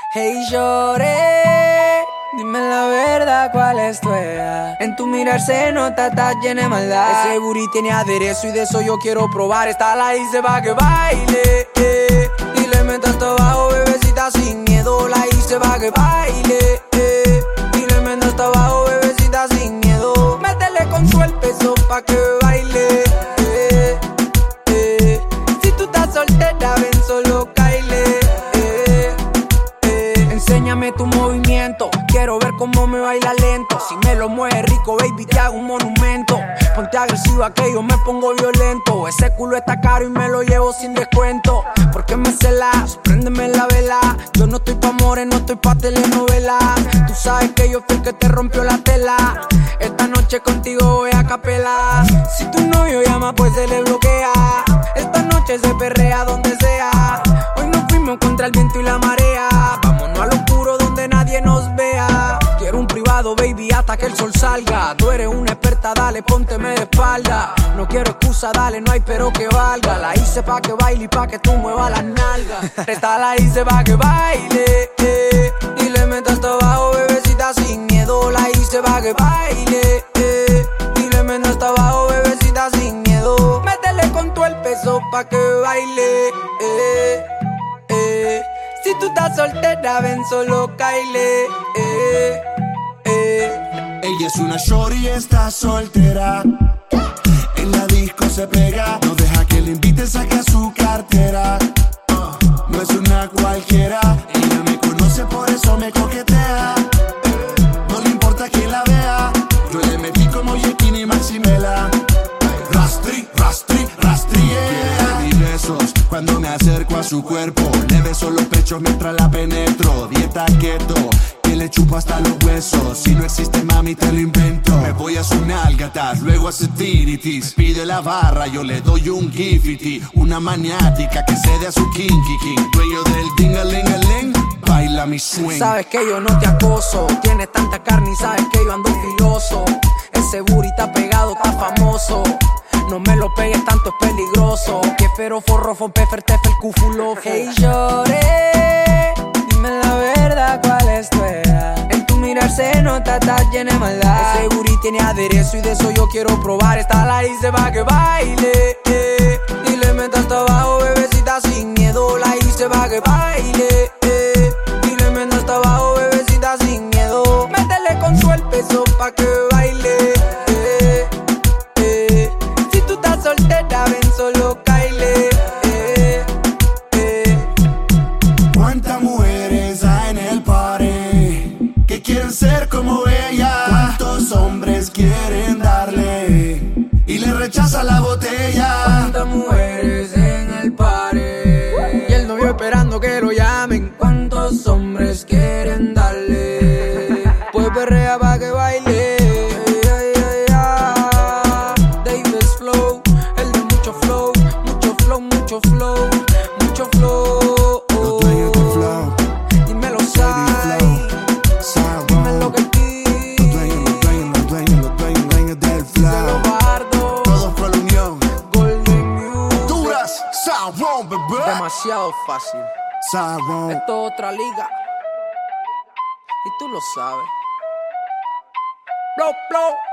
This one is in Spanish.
Hey, lloré, dime la verdad, ¿cuál es tu edad? En tu mirar se nota, estás llena de maldad. Ese booty tiene aderezo y de eso yo quiero probar. Esta la hice pa' que baile, y le metas todo abajo, bebecita, sin miedo. La hice pa' que baile, y le metas todo abajo, bebecita, sin miedo. Métele con su el peso pa' que baile, Si tú estás soltera, ven, solo caile. Enséñame tu movimiento, quiero ver cómo me baila lento. Si me lo mueves rico, baby, te hago un monumento. Ponte agresiva que yo me pongo violento. Ese culo está caro y me lo llevo sin descuento. ¿Por qué me celas? Préndeme la vela. Yo no estoy pa' amores, no estoy pa' telenovela. Tú sabes que yo fui el que te rompió la tela. Esta noche contigo voy a capela. Si tu novio llama, pues se le bloquea. Esta noche se perrea donde sea. Hoy nos fuimos contra el viento y la marea. Vámonos al oscuro donde nadie nos vea. Quiero un privado, baby, hasta que el sol salga. Tú eres una experta, dale, pónteme de espalda. No quiero excusa, dale, no hay pero que valga. La hice pa' que baile y pa' que tú muevas las nalgas. Esta la hice pa' que baile, y le metas todo abajo, bebecita, sin miedo. La hice pa' que baile, y le metas todo abajo, bebecita, sin miedo. Métele con todo el peso pa' que baile, Si tú estás soltera, ven, solo caile, Ella es una shorty y está soltera. En la disco se pega, no deja que le invite, saca su cartera. No es una cualquiera, ella me conoce, por eso me coquetea. No le importa que la vea, yo le metí como Yekin y Maximela. Rastri, rastri, rastri, yeah. Mis besos cuando me acerco a su cuerpo. Le beso los pechos mientras la penetro. Dieta keto, que le chupo hasta los huesos. Si no existe, mami, te lo invento. Me voy a su nalgatas, luego hace tiritis. Pide la barra, yo le doy un gifity. Una maniática que cede a su kinky king. Dueño del dingalingaling, baila mi swing. Sabes que yo no te acoso, tienes tanta carne y sabes que yo ando filoso. Ese booty está pegado, está famoso. No me lo pegues tanto, es peligroso. Que fero, forro, pefer, tefer, cufulofo. Hey, lloré, dime la verdad, ¿cuál es tu edad? En tu mirar se nota, estás llena de maldad. Ese booty tiene aderezo y de eso yo quiero probar. Esta la hice pa' que baile, y le metas todo abajo, bebecita, sin miedo. La hice pa' que baile, y le metas todo abajo, bebecita, sin miedo. Métele con su el peso pa' que baile, Si tú estás soltera, ven, solo caile, ¿Cuántas mujeres hay en el party que quieren ser como ella? ¿Cuántos hombres quieren darle y le rechaza la botella? ¿Cuántas mujeres en el party y el novio esperando que lo llamen? ¿Cuántos hombres quieren darle? Pues perrea pa' que baile, Davis Flow, el de mucho flow, mucho flow, mucho flow, mucho flow. Los dueños del flow, Dímelo, Sai, dímelo que aquí, los dueños del flow. Bardo, Todos por la unión. Golden Music. Duras, Sound, bebé. Demasiado fácil. Sound. Esto es otra liga y tú lo sabes. Blow, blow.